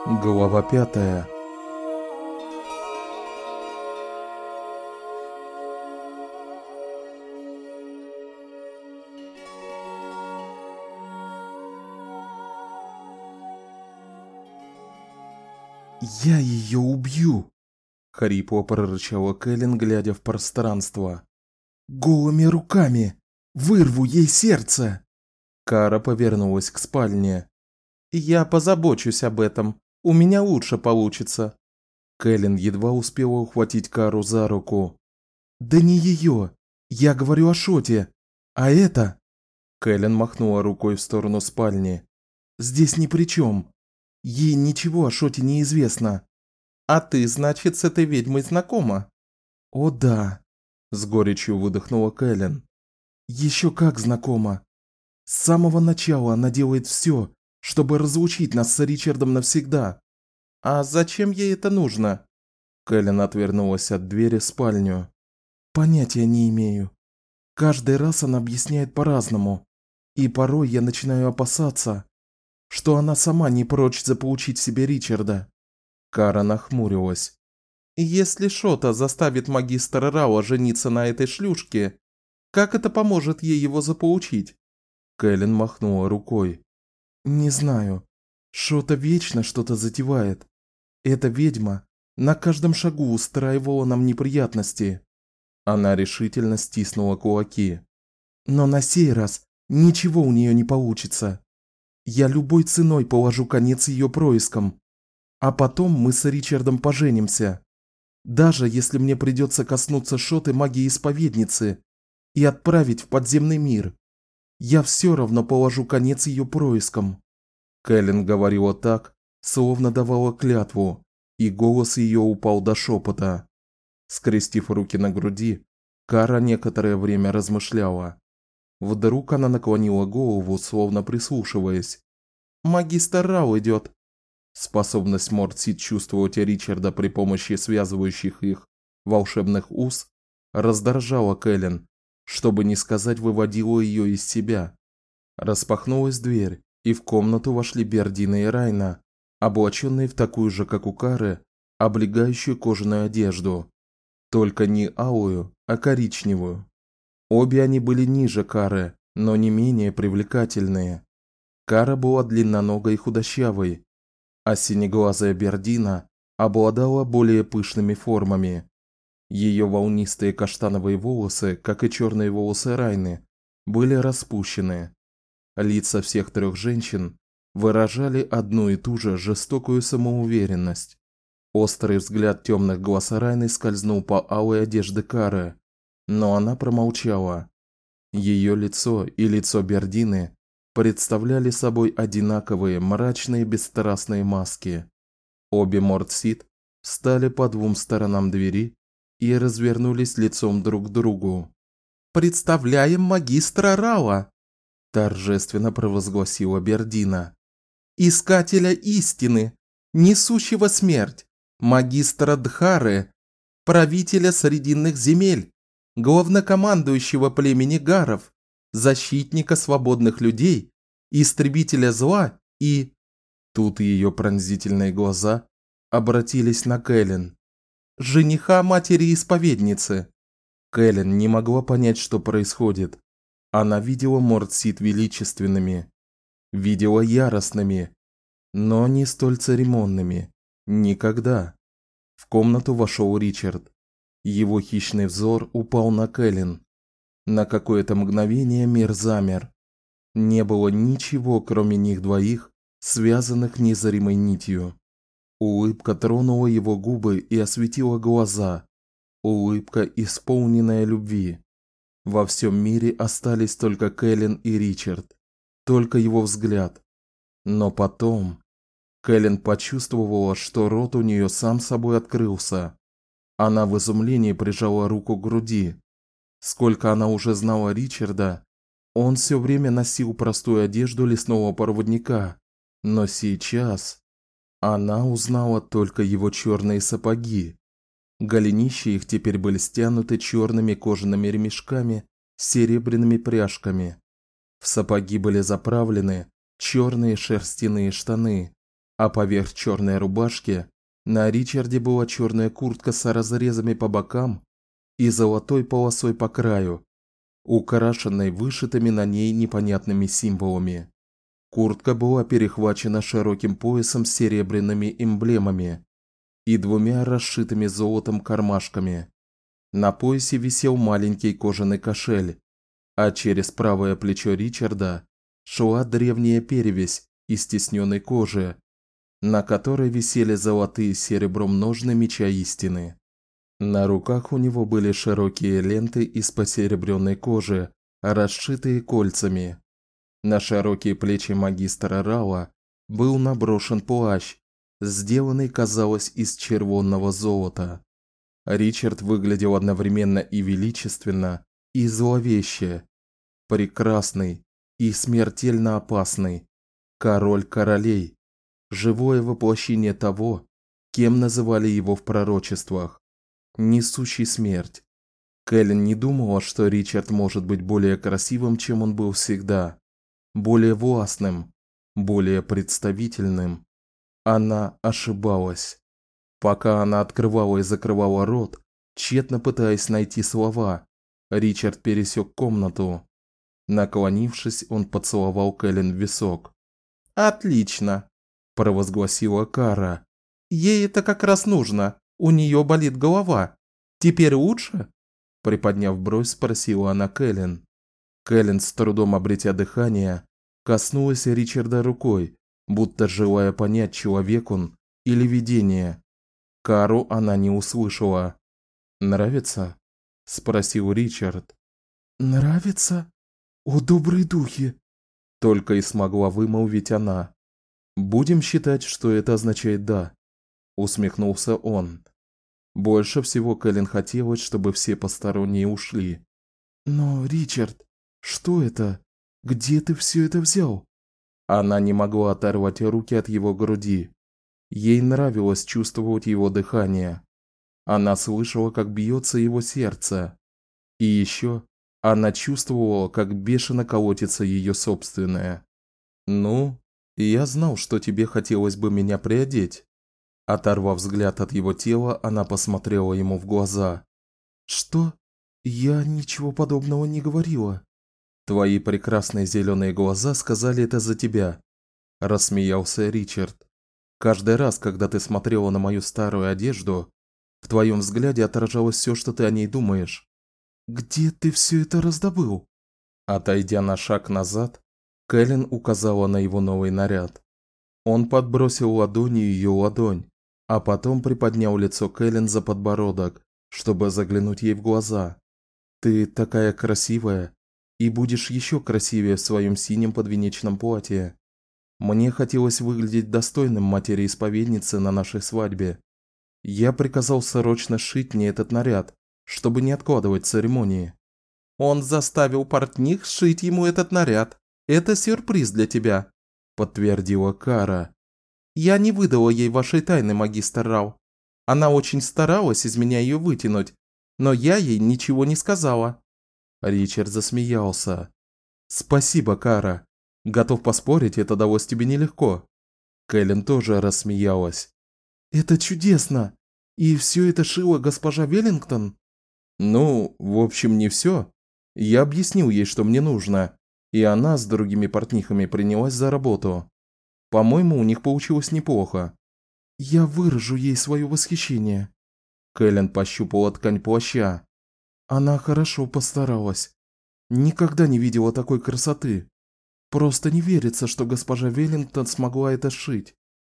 Глава 5. «Я ее убью!» — хрипло прорычала Кэлен, глядя в пространство. «Голыми руками! Вырву ей сердце!» Кара повернулась к спальне. «Я позабочусь об этом. У меня лучше получится». Кэлен едва успела ухватить Кару за руку. «Да не ее! Я говорю о Шоте! А это...» Кэлен махнула рукой в сторону спальни. «Здесь ни при чем. Ей ничего о Шоте не известно». «А ты, значит, с этой ведьмой знакома?» «О да», – с горечью выдохнула Кэлен. «Еще как знакома. С самого начала она делает все, чтобы разлучить нас с Ричардом навсегда». «А зачем ей это нужно?» Кэлен отвернулась от двери в спальню. «Понятия не имею. Каждый раз она объясняет по-разному. И порой я начинаю опасаться, что она сама не прочь заполучить себе Ричарда». Кара нахмурилась. «Если Шота заставит магистра Рауа жениться на этой шлюшке, как это поможет ей его заполучить?» Кэлен махнула рукой. «Не знаю. Шота вечно что-то затевает. Эта ведьма на каждом шагу устраивала нам неприятности». Она решительно стиснула кулаки. «Но на сей раз ничего у нее не получится. Я любой ценой положу конец ее проискам. А потом мы с Ричардом поженимся. Даже если мне придется коснуться Шоты магии-исповедницы и отправить в подземный мир, я все равно положу конец ее проискам». Кэлен говорила так, словно давала клятву, и голос ее упал до шепота. Скрестив руки на груди, Кара некоторое время размышляла. Вдруг она наклонила голову, словно прислушиваясь. «Магистр Рау идет». Способность Мортсид чувствовать Ричарда при помощи связывающих их волшебных уз раздражала Кэлен, чтобы не сказать выводила ее из себя. Распахнулась дверь, и в комнату вошли Бердина и Райна, облаченные в такую же, как у Кары, облегающую кожаную одежду. Только не алую, а коричневую. Обе они были ниже Кары, но не менее привлекательные. Кара была длинноногой и худощавой, а синеглазая Бердина обладала более пышными формами. Ее волнистые каштановые волосы, как и черные волосы Райны, были распущены. Лица всех трех женщин выражали одну и ту же жестокую самоуверенность. Острый взгляд темных глаз Райны скользнул по алой одежде Кары, но она промолчала. Ее лицо и лицо Бердины представляли собой одинаковые мрачные бесстрастные маски. Обе Мортсид встали по двум сторонам двери и развернулись лицом друг к другу. «Представляем магистра Рауа!» – торжественно провозгласила Бердина. «Искателя истины, несущего смерть, магистра Дхары, правителя Срединных земель, главнокомандующего племени Гаров, защитника свободных людей, истребителя зла и...» Тут ее пронзительные глаза обратились на Кэлен. «Жениха матери-исповедницы». Кэлен не могла понять, что происходит. Она видела Мортсид величественными, видела яростными, но не столь церемонными. Никогда. В комнату вошел Ричард. Его хищный взор упал на Кэлен. На какое-то мгновение мир замер. Не было ничего, кроме них двоих, связанных незримой нитью. Улыбка тронула его губы и осветила глаза. Улыбка, исполненная любви. Во всем мире остались только Кэлен и Ричард. Только его взгляд. Но потом... Кэлен почувствовала, что рот у нее сам собой открылся. Она в изумлении прижала руку к груди. Сколько она уже знала Ричарда, он все время носил простую одежду лесного проводника, но сейчас она узнала только его черные сапоги. Голенища их теперь были стянуты черными кожаными ремешками с серебряными пряжками. В сапоги были заправлены черные шерстяные штаны. а поверх черной рубашки на Ричарде была черная куртка с разрезами по бокам и золотой полосой по краю, украшенной вышитыми на ней непонятными символами. Куртка была перехвачена широким поясом с серебряными эмблемами и двумя расшитыми золотом кармашками. На поясе висел маленький кожаный кошель, а через правое плечо Ричарда шла древняя перевязь из тисненной кожи, на которой висели золотые с серебром ножны меча истины. На руках у него были широкие ленты из посеребрённой кожи, расшитые кольцами. На широкие плечи магистра Рауа был наброшен плащ, сделанный, казалось, из червонного золота. Ричард выглядел одновременно и величественно, и зловеще. Прекрасный и смертельно опасный. Король королей. Живое воплощение того, кем называли его в пророчествах. Несущий смерть. Кэлен не думала, что Ричард может быть более красивым, чем он был всегда. Более властным, более представительным. Она ошибалась. Пока она открывала и закрывала рот, тщетно пытаясь найти слова, Ричард пересек комнату. Наклонившись, он поцеловал Кэлен в висок. "Отлично", провозгласила Кара. "Ей это как раз нужно. У нее болит голова. Теперь лучше?" Приподняв бровь, спросила она Кэлен. Кэлен, с трудом обретя дыхание, коснулась Ричарда рукой, будто желая понять, человек он или видение. Кару она не услышала. "Нравится?" спросил Ричард. "Нравится? О, добрые духи!" только и смогла вымолвить она. "Будем считать, что это означает да", усмехнулся он. Больше всего Кэлен хотелось, чтобы все посторонние ушли. "Но, Ричард, что это? Где ты все это взял?" Она не могла оторвать руки от его груди. Ей нравилось чувствовать его дыхание. Она слышала, как бьется его сердце. И еще она чувствовала, как бешено колотится ее собственное. "Ну, я знал, что тебе хотелось бы меня приодеть". Оторвав взгляд от его тела, она посмотрела ему в глаза. "Что? Я ничего подобного не говорила". "Твои прекрасные зеленые глаза сказали это за тебя", рассмеялся Ричард. "Каждый раз, когда ты смотрела на мою старую одежду, в твоем взгляде отражалось все, что ты о ней думаешь". "Где ты все это раздобыл?" Отойдя на шаг назад, Кэлен указала на его новый наряд. Он подбросил ладонью ее ладонь, а потом приподнял лицо Кэлен за подбородок, чтобы заглянуть ей в глаза. "Ты такая красивая и будешь еще красивее в своем синем подвенечном платье. Мне хотелось выглядеть достойным матери-исповедницы на нашей свадьбе. Я приказал срочно сшить мне этот наряд, чтобы не откладывать церемонии". "Он заставил портних сшить ему этот наряд. Это сюрприз для тебя", подтвердила Кара. "Я не выдала ей вашей тайны, магистр Рау. Она очень старалась из меня ее вытянуть, но я ей ничего не сказала". Ричард засмеялся. "Спасибо, Кара. Готов поспорить, это далось тебе нелегко". Кэлен тоже рассмеялась. "Это чудесно. И все это шила госпожа Веллингтон?" "Ну, в общем, не все. Я объяснил ей, что мне нужно, и она с другими портнихами принялась за работу. По-моему, у них получилось неплохо". "Я выражу ей свое восхищение". Кэлен пощупала ткань плаща. "Она хорошо постаралась. Никогда не видела такой красоты. Просто не верится, что госпожа Веллингтон смогла это сшить".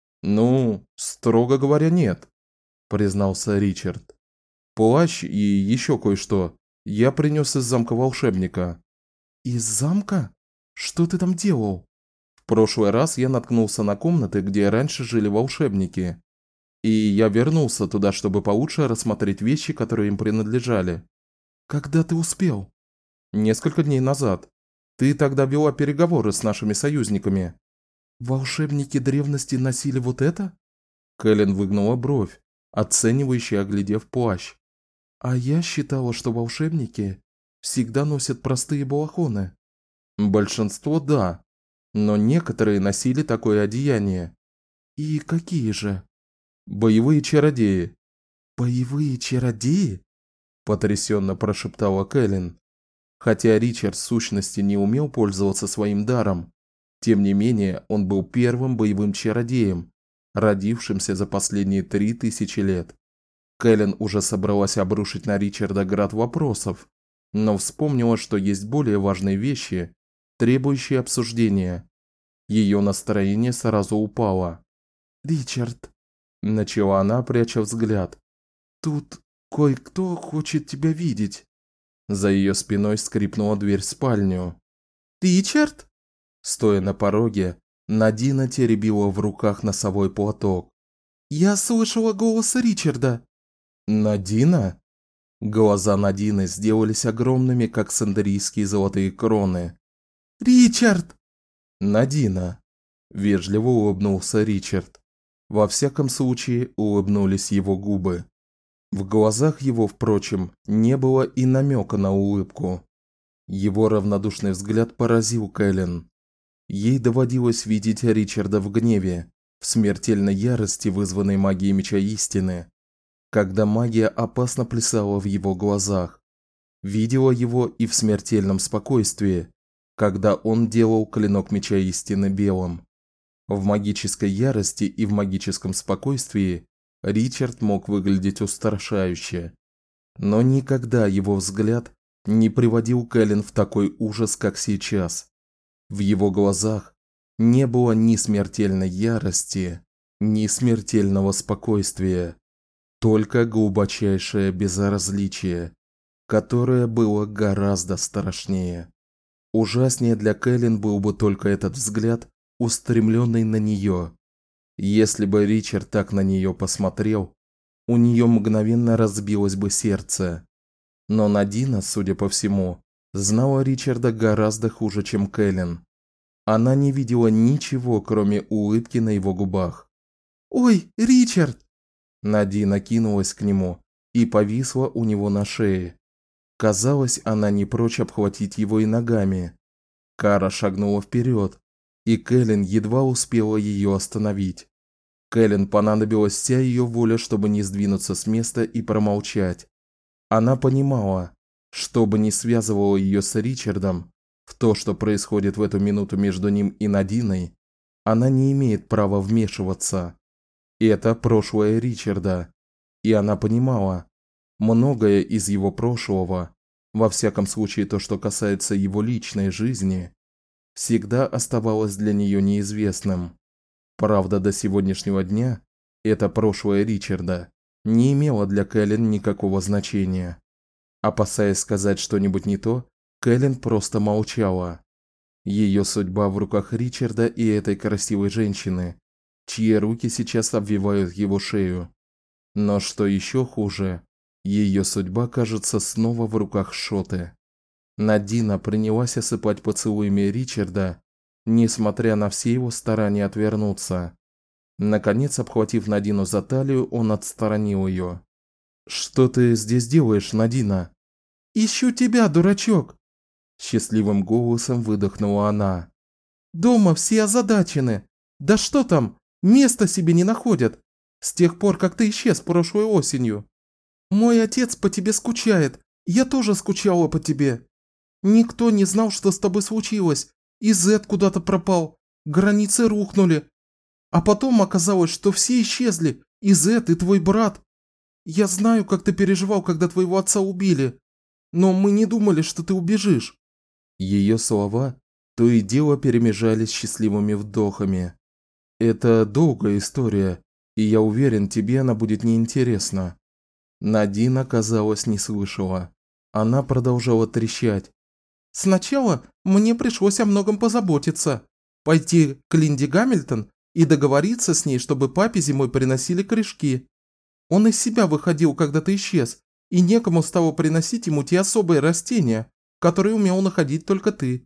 "Ну, строго говоря, нет", признался Ричард. "Плащ и еще кое-что я принес из замка волшебника". "Из замка? Что ты там делал?" "В прошлый раз я наткнулся на комнаты, где раньше жили волшебники, и я вернулся туда, чтобы получше рассмотреть вещи, которые им принадлежали". "Когда ты успел?" "Несколько дней назад. Ты тогда вела переговоры с нашими союзниками". "Волшебники древности носили вот это?" Кэлен выгнула бровь, оценивающе оглядев плащ. "А я считала, что волшебники всегда носят простые балахоны". "Большинство да, но некоторые носили такое одеяние. И какие же? Боевые чародеи. Боевые чародеи? Потрясенно прошептала Кэлен. Хотя Ричард в сущности не умел пользоваться своим даром, тем не менее он был первым боевым чародеем, родившимся за последние 3000 лет. Кэлен уже собралась обрушить на Ричарда град вопросов, но вспомнила, что есть более важные вещи, требующие обсуждения. Ее настроение сразу упало. "Ричард", начала она, пряча взгляд. "Тут кое-кто хочет тебя видеть". За ее спиной скрипнула дверь в спальню. "Ричард?" Стоя на пороге, Надина теребила в руках носовой платок. "Я слышала голос Ричарда". "Надина?" Глаза Надины сделались огромными, как сандрийские золотые кроны. "Ричард!" "Надина", вежливо улыбнулся Ричард. Во всяком случае, улыбнулись его губы. В глазах его, впрочем, не было и намека на улыбку. Его равнодушный взгляд поразил Кэлен. Ей доводилось видеть Ричарда в гневе, в смертельной ярости, вызванной магией меча истины, когда магия опасно плясала в его глазах. Видела его и в смертельном спокойствии, когда он делал клинок меча истины белым. В магической ярости и в магическом спокойствии Ричард мог выглядеть устрашающе, но никогда его взгляд не приводил Кэлен в такой ужас, как сейчас. В его глазах не было ни смертельной ярости, ни смертельного спокойствия, только глубочайшее безразличие, которое было гораздо страшнее. Ужаснее для Кэлен был бы только этот взгляд, устремленный на нее. Если бы Ричард так на нее посмотрел, у нее мгновенно разбилось бы сердце. Но Надина, судя по всему, знала Ричарда гораздо хуже, чем Кэлен. Она не видела ничего, кроме улыбки на его губах. "Ой, Ричард!" Надина кинулась к нему и повисла у него на шее. Казалось, она не прочь обхватить его и ногами. Кара шагнула вперед, и Кэлен едва успела ее остановить. Кэлен понадобилась вся ее воля, чтобы не сдвинуться с места и промолчать. Она понимала, что бы ни связывало ее с Ричардом, в то, что происходит в эту минуту между ним и Надиной, она не имеет права вмешиваться. Это прошлое Ричарда, и она понимала, многое из его прошлого, во всяком случае то, что касается его личной жизни, всегда оставалось для нее неизвестным. Правда, до сегодняшнего дня это прошлое Ричарда не имело для Кэлен никакого значения. Опасаясь сказать что-нибудь не то, Кэлен просто молчала. Ее судьба в руках Ричарда и этой красивой женщины, чьи руки сейчас обвивают его шею. Но что еще хуже, ее судьба, кажется, снова в руках Шоты. Надина принялась осыпать поцелуями Ричарда, несмотря на все его старания отвернуться. Наконец, обхватив Надину за талию, он отстранил ее. "Что ты здесь делаешь, Надина?" "Ищу тебя, дурачок", счастливым голосом выдохнула она. "Дома все озадачены. Да что там, места себе не находят. С тех пор, как ты исчез прошлой осенью. Мой отец по тебе скучает. Я тоже скучала по тебе. Никто не знал, что с тобой случилось. И Зет куда-то пропал. Границы рухнули. А потом оказалось, что все исчезли. И Зет, и твой брат. Я знаю, как ты переживал, когда твоего отца убили. Но мы не думали, что ты убежишь". Ее слова то и дело перемежались счастливыми вдохами. "Это долгая история, и я уверен, тебе она будет неинтересна". Надина, казалось, не слышала. Она продолжала трещать. "Сначала мне пришлось о многом позаботиться. Пойти к Линде Гамильтон и договориться с ней, чтобы папе зимой приносили корешки. Он из себя выходил, когда ты исчез, и некому стало приносить ему те особые растения, которые умел находить только ты.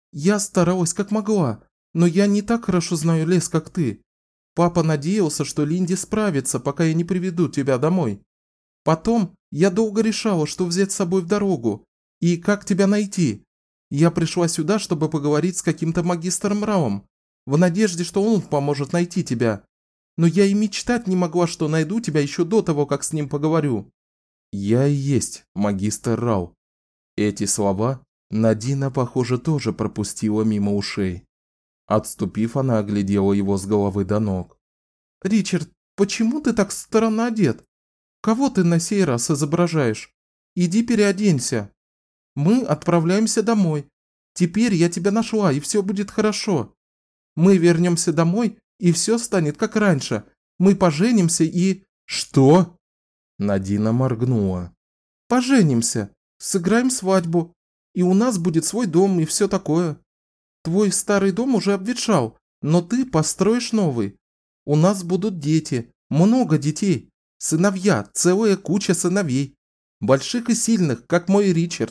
Я старалась как могла, но я не так хорошо знаю лес, как ты. Папа надеялся, что Линди справится, пока я не приведу тебя домой. Потом я долго решала, что взять с собой в дорогу и как тебя найти. Я пришла сюда, чтобы поговорить с каким-то магистром Раум, в надежде, что он поможет найти тебя. но я и мечтать не могла, что найду тебя еще до того, как с ним поговорю». «Я и есть магистр Рау». Эти слова Надина, похоже, тоже пропустила мимо ушей. Отступив, она оглядела его с головы до ног. «Ричард, почему ты так странно одет? Кого ты на сей раз изображаешь? Иди переоденься. Мы отправляемся домой. Теперь я тебя нашла, и все будет хорошо. Мы вернемся домой, и все станет как раньше. Мы поженимся и...» «Что?» Надина моргнула. «Поженимся, сыграем свадьбу, и у нас будет свой дом и все такое. Твой старый дом уже обветшал, но ты построишь новый. У нас будут дети, много детей, сыновья, целая куча сыновей, больших и сильных, как мой Ричард».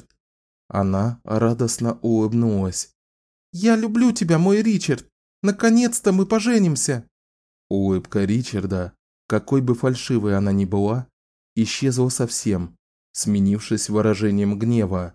Она радостно улыбнулась. «Я люблю тебя, мой Ричард. Наконец-то мы поженимся». Улыбка Ричарда, какой бы фальшивой она ни была, исчезла совсем, сменившись выражением гнева.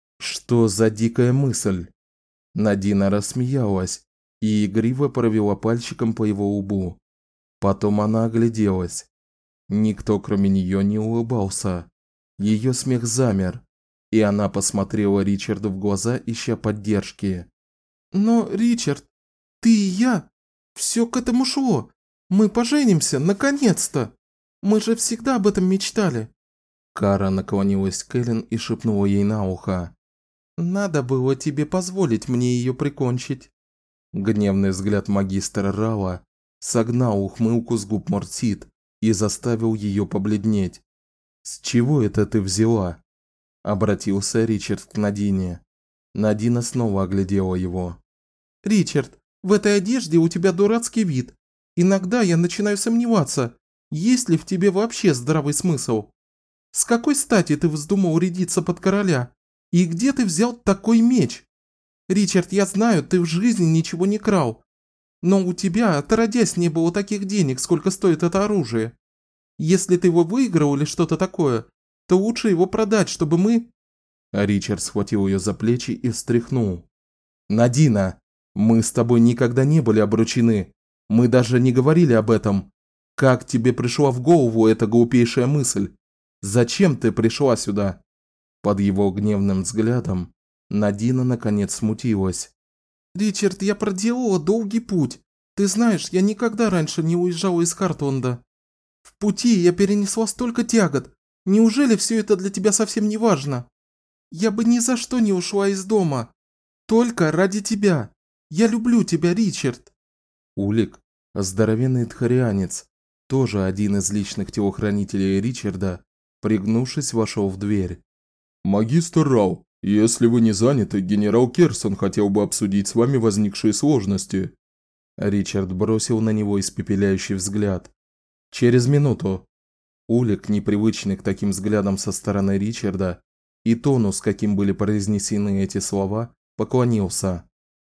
Что за дикая мысль? Надина рассмеялась и игриво провела пальчиком по его лбу. Потом она огляделась. Никто, кроме нее, не улыбался. Ее смех замер, и она посмотрела Ричарду в глаза, ища поддержки. «Но, Ричард, ты и я, все к этому шло. Мы поженимся, наконец-то. Мы же всегда об этом мечтали». Кара наклонилась к Эллен и шепнула ей на ухо. «Надо было тебе позволить мне ее прикончить». Гневный взгляд магистра Рала согнал ухмылку с губ Мортсид и заставил ее побледнеть. «С чего это ты взяла?» – обратился Ричард к Надине. Надина снова оглядела его. «Ричард, в этой одежде у тебя дурацкий вид. Иногда я начинаю сомневаться, есть ли в тебе вообще здравый смысл. С какой стати ты вздумал рядиться под короля? И где ты взял такой меч? Ричард, я знаю, ты в жизни ничего не крал. Но у тебя, отродясь, не было таких денег, сколько стоит это оружие. Если ты его выиграл или что-то такое, то лучше его продать, чтобы мы...» Ричард схватил ее за плечи и встряхнул. «Надина, мы с тобой никогда не были обручены. Мы даже не говорили об этом. Как тебе пришла в голову эта глупейшая мысль? Зачем ты пришла сюда?» Под его гневным взглядом Надина наконец смутилась. «Ричард, я проделала долгий путь. Ты знаешь, я никогда раньше не уезжала из Хартонда. В пути я перенесла столько тягот. Неужели все это для тебя совсем не важно? Я бы ни за что не ушла из дома. Только ради тебя. Я люблю тебя, Ричард». Улик, здоровенный тхарианец, тоже один из личных телохранителей Ричарда, пригнувшись, вошел в дверь. «Магистр Рау, если вы не заняты, генерал Керсон хотел бы обсудить с вами возникшие сложности». Ричард бросил на него испепеляющий взгляд. «Через минуту». Улик, непривычный к таким взглядам со стороны Ричарда, и тону, с каким были произнесены эти слова, поклонился.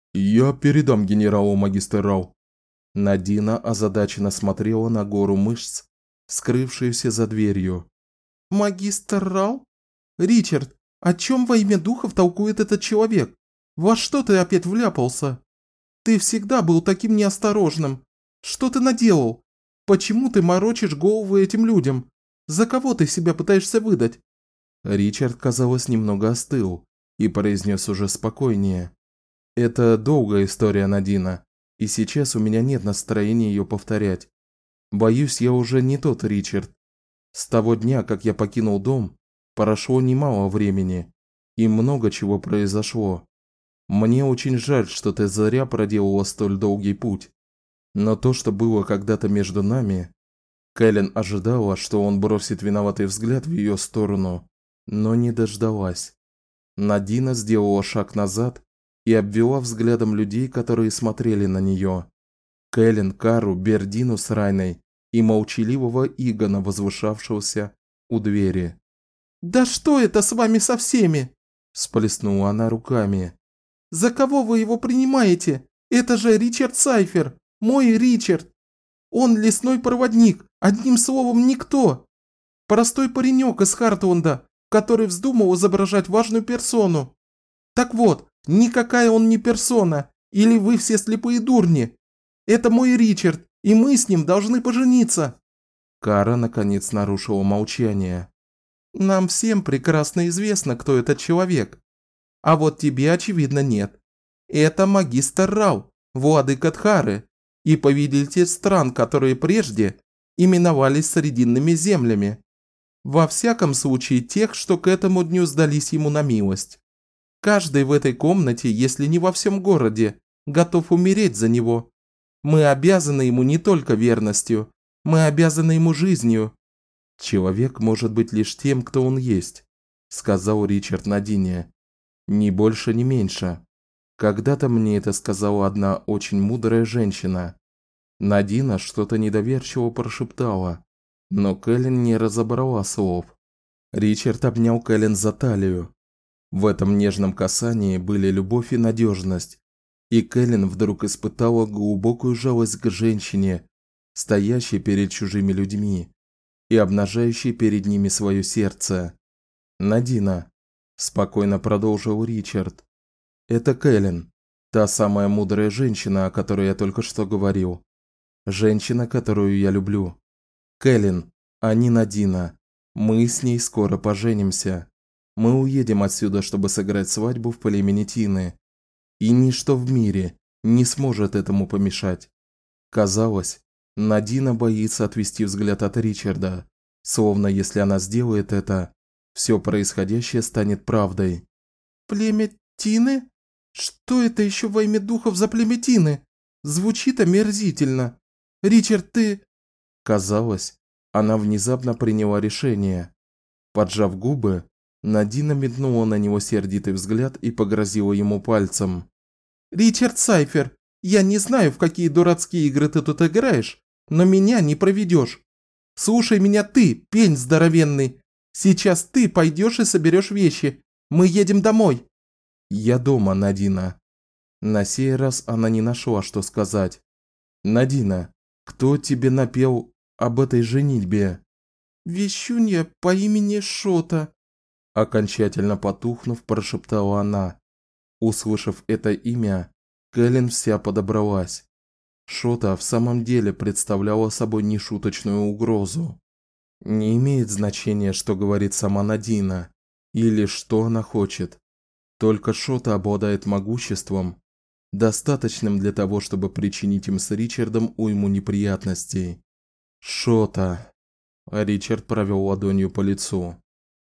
«Я передам генералу, магистр Рау». Надина озадаченно смотрела на гору мышц, скрывшуюся за дверью. «Магистр Рау? Ричард, о чем во имя духов толкует этот человек? Во что ты опять вляпался? Ты всегда был таким неосторожным. Что ты наделал? Почему ты морочишь голову этим людям? За кого ты себя пытаешься выдать?» Ричард, казалось, немного остыл и произнес уже спокойнее. «Это долгая история, Надина, и сейчас у меня нет настроения ее повторять. Боюсь, я уже не тот Ричард. С того дня, как я покинул дом, прошло немало времени, и много чего произошло. Мне очень жаль, что ты зря проделала столь долгий путь. Но то, что было когда-то между нами...» Кэлен ожидала, что он бросит виноватый взгляд в ее сторону, но не дождалась. Надина сделала шаг назад и обвела взглядом людей, которые смотрели на нее. Кэлен, Кару, Бердину с Райной и молчаливого Игона, возвышавшегося у двери. «Да что это с вами со всеми?» – сплеснула она руками. «За кого вы его принимаете? Это же Ричард Сайфер, мой Ричард. Он лесной проводник, одним словом, никто. Простой паренек из Хартонда, который вздумал изображать важную персону. Так вот, никакая он не персона, или вы все слепые дурни. Это мой Ричард, и мы с ним должны пожениться!» Кара наконец нарушила молчание. «Нам всем прекрасно известно, кто этот человек. А вот тебе, очевидно, нет. Это магистр Рау, владыка Дхары и повелитель стран, которые прежде именовались Срединными землями. Во всяком случае тех, что к этому дню сдались ему на милость. Каждый в этой комнате, если не во всем городе, готов умереть за него. Мы обязаны ему не только верностью, мы обязаны ему жизнью». «Человек может быть лишь тем, кто он есть», – сказал Ричард Надине. «Ни больше, ни меньше. Когда-то мне это сказала одна очень мудрая женщина». Надина что-то недоверчиво прошептала, но Кэлен не разобрала слов. Ричард обнял Кэлен за талию. В этом нежном касании были любовь и надежность, и Кэлен вдруг испытала глубокую жалость к женщине, стоящей перед чужими людьми и обнажающей перед ними свое сердце. «Надина», – спокойно продолжил Ричард, – «это Кэлен, та самая мудрая женщина, о которой я только что говорил. Женщина, которую я люблю. Кэлен, а не Надина. Мы с ней скоро поженимся. Мы уедем отсюда, чтобы сыграть свадьбу в племени Тины. И ничто в мире не сможет этому помешать». Казалось, Надина боится отвести взгляд от Ричарда, словно если она сделает это, все происходящее станет правдой. «Племя Тины? Что это еще во имя духов за племя Тины? Звучит омерзительно. Ричард, ты...» Казалось, она внезапно приняла решение. Поджав губы, Надина метнула на него сердитый взгляд и погрозила ему пальцем. «Ричард Сайфер, я не знаю, в какие дурацкие игры ты тут играешь, но меня не проведешь. Слушай меня ты, пень здоровенный. Сейчас ты пойдешь и соберешь вещи. Мы едем домой». «Я дома, Надина». На сей раз она не нашла, что сказать. «Надина, кто тебе напел об этой женитьбе?» «Вещунья по имени Шота», – окончательно потухнув, прошептала она. Услышав это имя, Кэлен вся подобралась. Шота в самом деле представляла собой нешуточную угрозу. Не имеет значения, что говорит сама Надина, или что она хочет. Только Шота обладает могуществом, достаточным для того, чтобы причинить им с Ричардом уйму неприятностей. Шота. Ричард провел ладонью по лицу.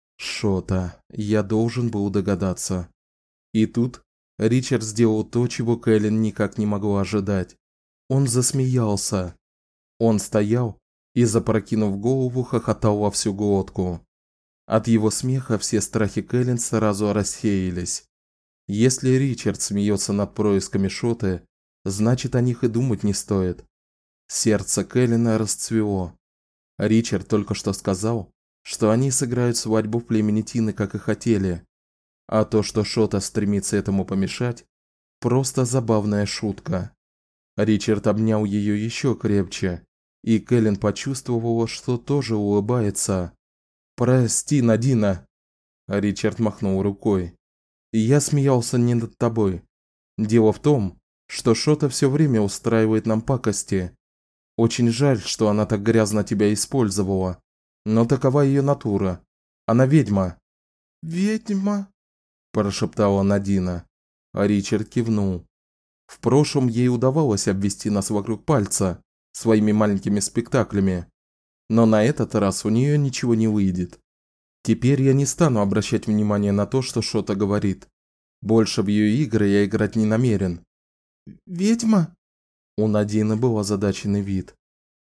Шота. Я должен был догадаться. И тут Ричард сделал то, чего Кэлен никак не могла ожидать. Он засмеялся. Он стоял и, запрокинув голову, хохотал во всю глотку. От его смеха все страхи Кэлен сразу рассеялись. Если Ричард смеется над происками Шоты, значит, о них и думать не стоит. Сердце Кэлена расцвело. Ричард только что сказал, что они сыграют свадьбу в племени Тины, как и хотели. А то, что Шота стремится этому помешать, просто забавная шутка. Ричард обнял ее еще крепче, и Кэлен почувствовала, что тоже улыбается. «Прости, Надина!» Ричард махнул рукой. «Я смеялся не над тобой. Дело в том, что Шота все время устраивает нам пакости. Очень жаль, что она так грязно тебя использовала, но такова ее натура. Она ведьма». «Ведьма?» – прошептала Надина. А Ричард кивнул. В прошлом ей удавалось обвести нас вокруг пальца своими маленькими спектаклями, но на этот раз у нее ничего не выйдет. Теперь я не стану обращать внимания на то, что Шота говорит. Больше в ее игры я играть не намерен. «Ведьма?» У Надины был озадаченный вид.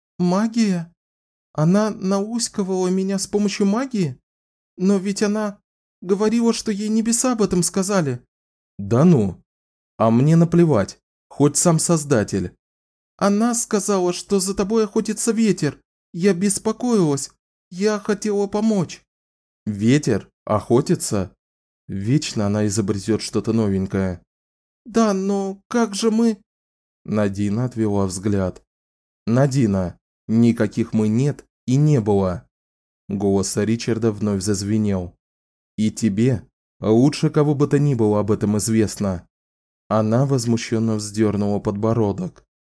«Магия? Она науськивала меня с помощью магии? Но ведь она говорила, что ей небеса об этом сказали». «Да ну! А мне наплевать, хоть сам Создатель». «Она сказала, что за тобой охотится ветер. Я беспокоилась. Я хотела помочь». «Ветер? Охотится?» Вечно она изобретет что-то новенькое. «Да, но как же мы...» Надина отвела взгляд. «Надина, никаких мы нет и не было». Голос Ричарда вновь зазвенел. «И тебе лучше кого бы то ни было об этом известно». Она возмущенно вздернула подбородок.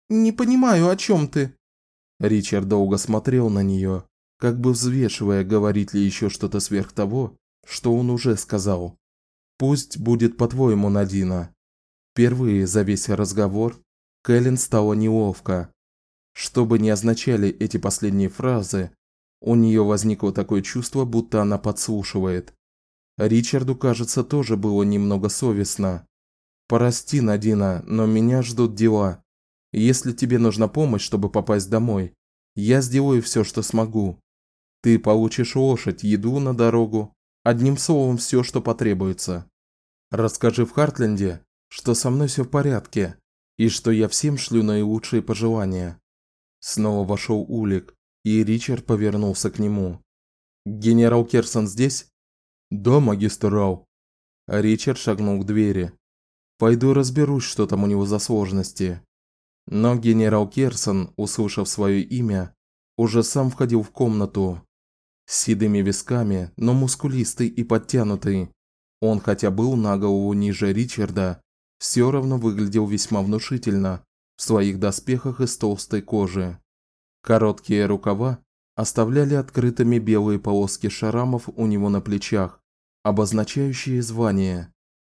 Не понимаю, о чем ты?» Ричард долго смотрел на нее, как бы взвешивая, говорить ли еще что-то сверх того, что он уже сказал. «Пусть будет по-твоему, Надина». Впервые за весь разговор Кэлен стало неловко. Что бы ни означали эти последние фразы, у нее возникло такое чувство, будто она подслушивает. Ричарду, кажется, тоже было немного совестно. «Прости, Надина, но меня ждут дела. Если тебе нужна помощь, чтобы попасть домой, я сделаю все, что смогу. Ты получишь лошадь, еду на дорогу, одним словом, все, что потребуется. Расскажи в Хартленде, что со мной все в порядке и что я всем шлю наилучшие пожелания». Снова вошел Улик, и Ричард повернулся к нему. «Генерал Керсон здесь?» «Да, магистр Рау». Ричард шагнул к двери. «Пойду разберусь, что там у него за сложности». Но генерал Керсон, услышав свое имя, уже сам входил в комнату. С седыми висками, но мускулистый и подтянутый. Он, хотя был на голову ниже Ричарда, все равно выглядел весьма внушительно в своих доспехах из толстой кожи. Короткие рукава оставляли открытыми белые полоски шрамов у него на плечах, обозначающие звание.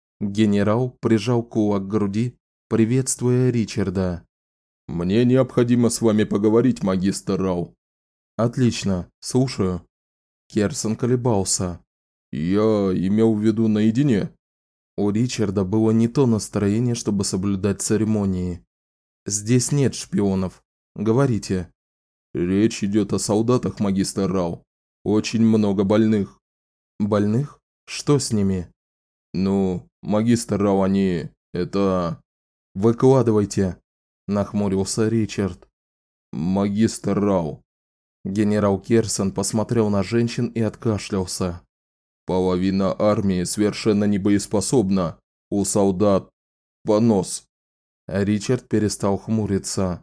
Генерал прижал кулак к груди, приветствуя Ричарда. «Мне необходимо с вами поговорить, магистр Рау». «Отлично, слушаю». Керсон колебался. «Я имел в виду наедине». У Ричарда было не то настроение, чтобы соблюдать церемонии. «Здесь нет шпионов. Говорите». «Речь идет о солдатах, магистр Рау. Очень много больных». «Больных? Что с ними?» «Ну, магистр Рау, они... это...» «Выкладывайте», – нахмурился Ричард. «Магистр Рау». Генерал Керсон посмотрел на женщин и откашлялся. «Половина армии совершенно не боеспособна. У солдат понос». Ричард перестал хмуриться.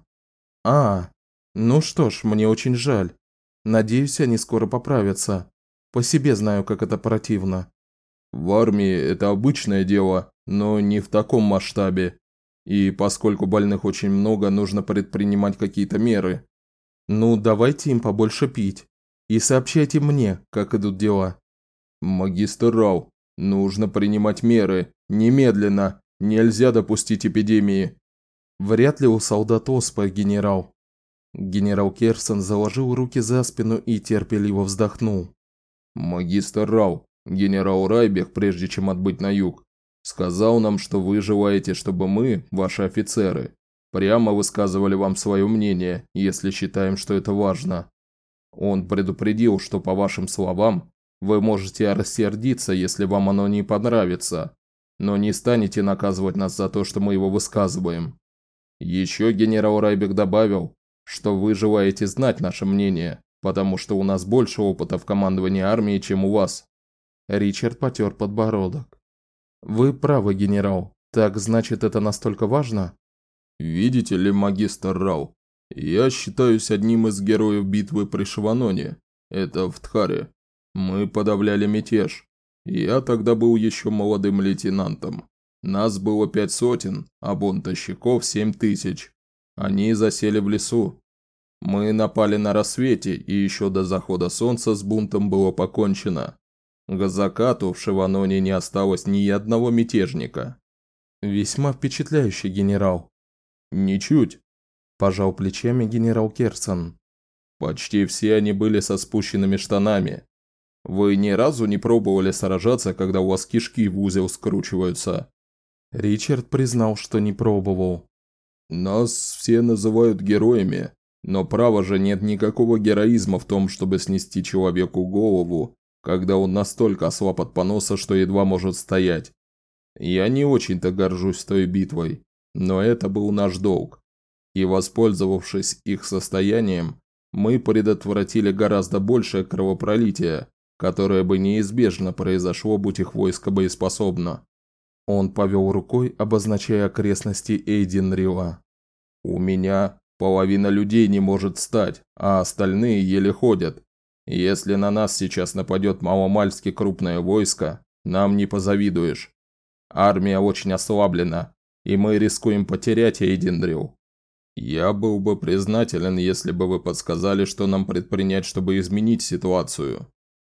Ну что ж, мне очень жаль. Надеюсь, они скоро поправятся. По себе знаю, как это противно». «В армии это обычное дело, но не в таком масштабе. И поскольку больных очень много, нужно предпринимать какие-то меры». «Ну, давайте им побольше пить. И сообщайте мне, как идут дела». «Магистр Рау, нужно принимать меры. Немедленно. Нельзя допустить эпидемии». «Вряд ли у солдат оспа, генерал». Генерал Керсон заложил руки за спину и терпеливо вздохнул. «Магистр Рау, генерал Райбех, прежде чем отбыть на юг, сказал нам, что вы желаете, чтобы мы, ваши офицеры, прямо высказывали вам свое мнение, если считаем, что это важно. Он предупредил, что, по вашим словам, вы можете рассердиться, если вам оно не понравится, но не станете наказывать нас за то, что мы его высказываем. Еще генерал Райбек добавил, что вы желаете знать наше мнение, потому что у нас больше опыта в командовании армией, чем у вас». Ричард потер подбородок. «Вы правы, генерал. Так значит, это настолько важно?» «Видите ли, магистр Рау, я считаюсь одним из героев битвы при Шиваноне. Это в Тхаре. Мы подавляли мятеж. Я тогда был еще молодым лейтенантом. Нас было 500, а бунтовщиков 7000. Они засели в лесу. Мы напали на рассвете, и еще до захода солнца с бунтом было покончено. К закату в Шиваноне не осталось ни одного мятежника». «Весьма впечатляющий, генерал». «Ничуть», – пожал плечами генерал Керсон. «Почти все они были со спущенными штанами. Вы ни разу не пробовали сражаться, когда у вас кишки в узел скручиваются?» Ричард признал, что не пробовал. «Нас все называют героями, но право же нет никакого героизма в том, чтобы снести человеку голову, когда он настолько ослаб от поноса, что едва может стоять. Я не очень-то горжусь той битвой, но это был наш долг. И воспользовавшись их состоянием, мы предотвратили гораздо большее кровопролитие, которое бы неизбежно произошло, будь их войско боеспособно». Он повел рукой, обозначая окрестности Эйденрила. «У меня половина людей не может встать, а остальные еле ходят. Если на нас сейчас нападет маломальски крупное войско, нам не позавидуешь. Армия очень ослаблена, и мы рискуем потерять Эйденрил». Я был бы признателен, если бы вы подсказали, что нам предпринять, чтобы изменить ситуацию.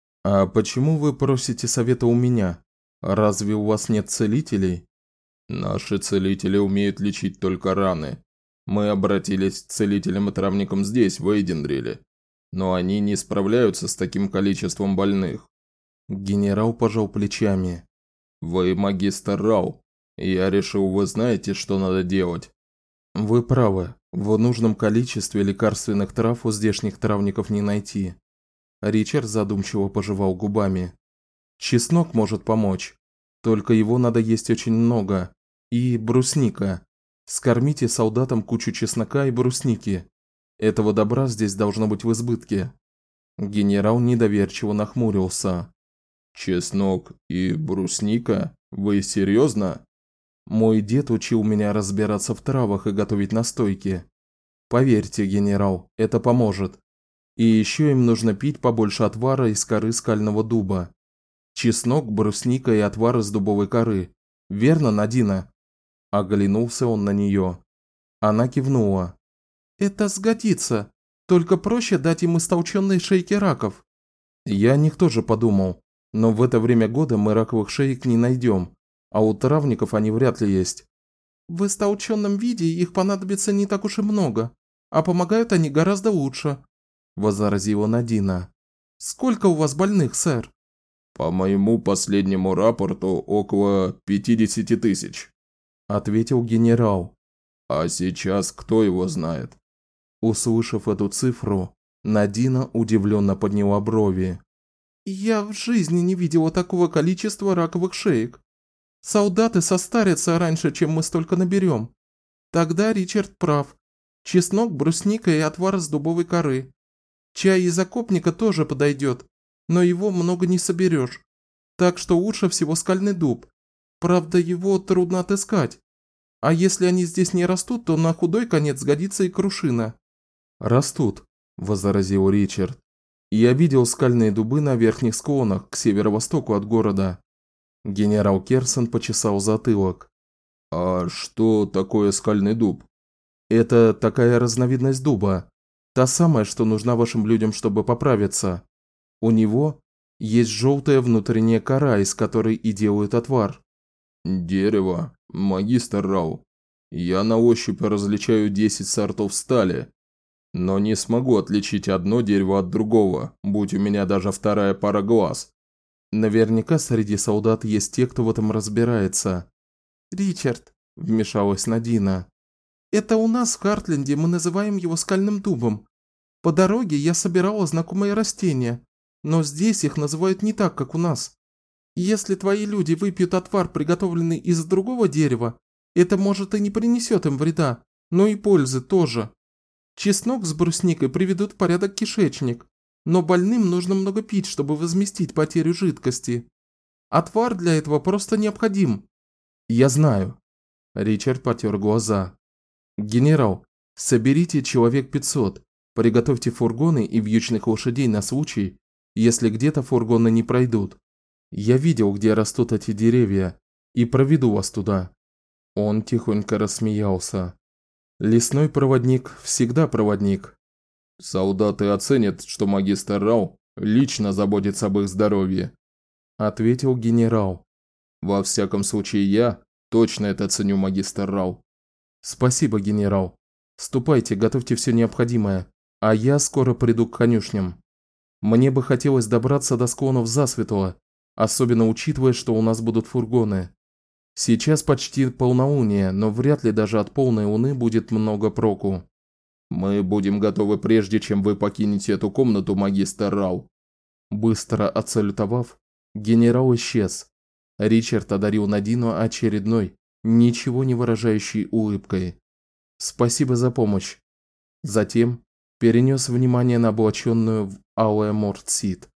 А почему вы просите совета у меня? Разве у вас нет целителей? Наши целители умеют лечить только раны. Мы обратились к целителям и травникам здесь, в Эйдендриле, но они не справляются с таким количеством больных. Генерал пожал плечами. Вы магистр Рау. Я решил, вы знаете, что надо делать. Вы правы. В нужном количестве лекарственных трав у здешних травников не найти. Ричард задумчиво пожевал губами. Чеснок может помочь. Только его надо есть очень много. И брусника. Скормите солдатам кучу чеснока и брусники. Этого добра здесь должно быть в избытке. Генерал недоверчиво нахмурился. Чеснок и брусника? Вы серьезно? Мой дед учил меня разбираться в травах и готовить настойки. Поверьте, генерал, это поможет. И еще им нужно пить побольше отвара из коры скального дуба. Чеснок, брусника и отвар из дубовой коры. Верно, Надина? Оглянулся он на нее. Она кивнула. Это сгодится. Только проще дать им истолченные шейки раков. Я о них тоже подумал. Но в это время года мы раковых шеек не найдем. А у травников они вряд ли есть. В истолченном виде их понадобится не так уж и много. А помогают они гораздо лучше. Возразила Надина. Сколько у вас больных, сэр? По моему последнему рапорту около 50 тысяч. Ответил генерал. А сейчас кто его знает? Услышав эту цифру, Надина удивленно подняла брови. Я в жизни не видела такого количества раковых шеек. Солдаты состарятся раньше, чем мы столько наберем. Тогда Ричард прав. Чеснок, брусника и отвар из дубовой коры. Чай из окопника тоже подойдет, но его много не соберешь. Так что лучше всего скальный дуб. Правда, его трудно отыскать. А если они здесь не растут, то на худой конец сгодится и крушина. Растут, возразил Ричард. Я видел скальные дубы на верхних склонах к северо-востоку от города. Генерал Керсон почесал затылок. А что такое скальный дуб? Это такая разновидность дуба. Та самая, что нужна вашим людям, чтобы поправиться. У него есть желтая внутренняя кора, из которой и делают отвар. Дерево, магистр Рау. Я на ощупь различаю 10 сортов стали, но не смогу отличить одно дерево от другого, будь у меня даже вторая пара глаз. Наверняка среди солдат есть те, кто в этом разбирается. Ричард, вмешалась Надина. Это у нас в Хартленде мы называем его скальным дубом. По дороге я собирала знакомые растения, но здесь их называют не так, как у нас. Если твои люди выпьют отвар, приготовленный из другого дерева, это может и не принесет им вреда, но и пользы тоже. Чеснок с брусникой приведут в порядок кишечник, но больным нужно много пить, чтобы возместить потерю жидкости. Отвар для этого просто необходим. Я знаю. Ричард потер глаза. Генерал, соберите человек 500, приготовьте фургоны и вьючных лошадей на случай, если где-то фургоны не пройдут. Я видел, где растут эти деревья, и проведу вас туда. Он тихонько рассмеялся. Лесной проводник всегда проводник. Солдаты оценят, что магистр Рау лично заботится об их здоровье, ответил генерал. Во всяком случае, я точно это ценю, магистр Рау. Спасибо, генерал. Ступайте, готовьте все необходимое, а я скоро приду к конюшням. Мне бы хотелось добраться до склонов засветло, особенно учитывая, что у нас будут фургоны. Сейчас почти полнолуние, но вряд ли даже от полной луны будет много проку. Мы будем готовы прежде, чем вы покинете эту комнату, магистр Рау. Быстро отсалютовав, генерал исчез. Ричард одарил Надину очередной, ничего не выражающей улыбкой. Спасибо за помощь. Затем перенес внимание на облаченную в алое мортсит.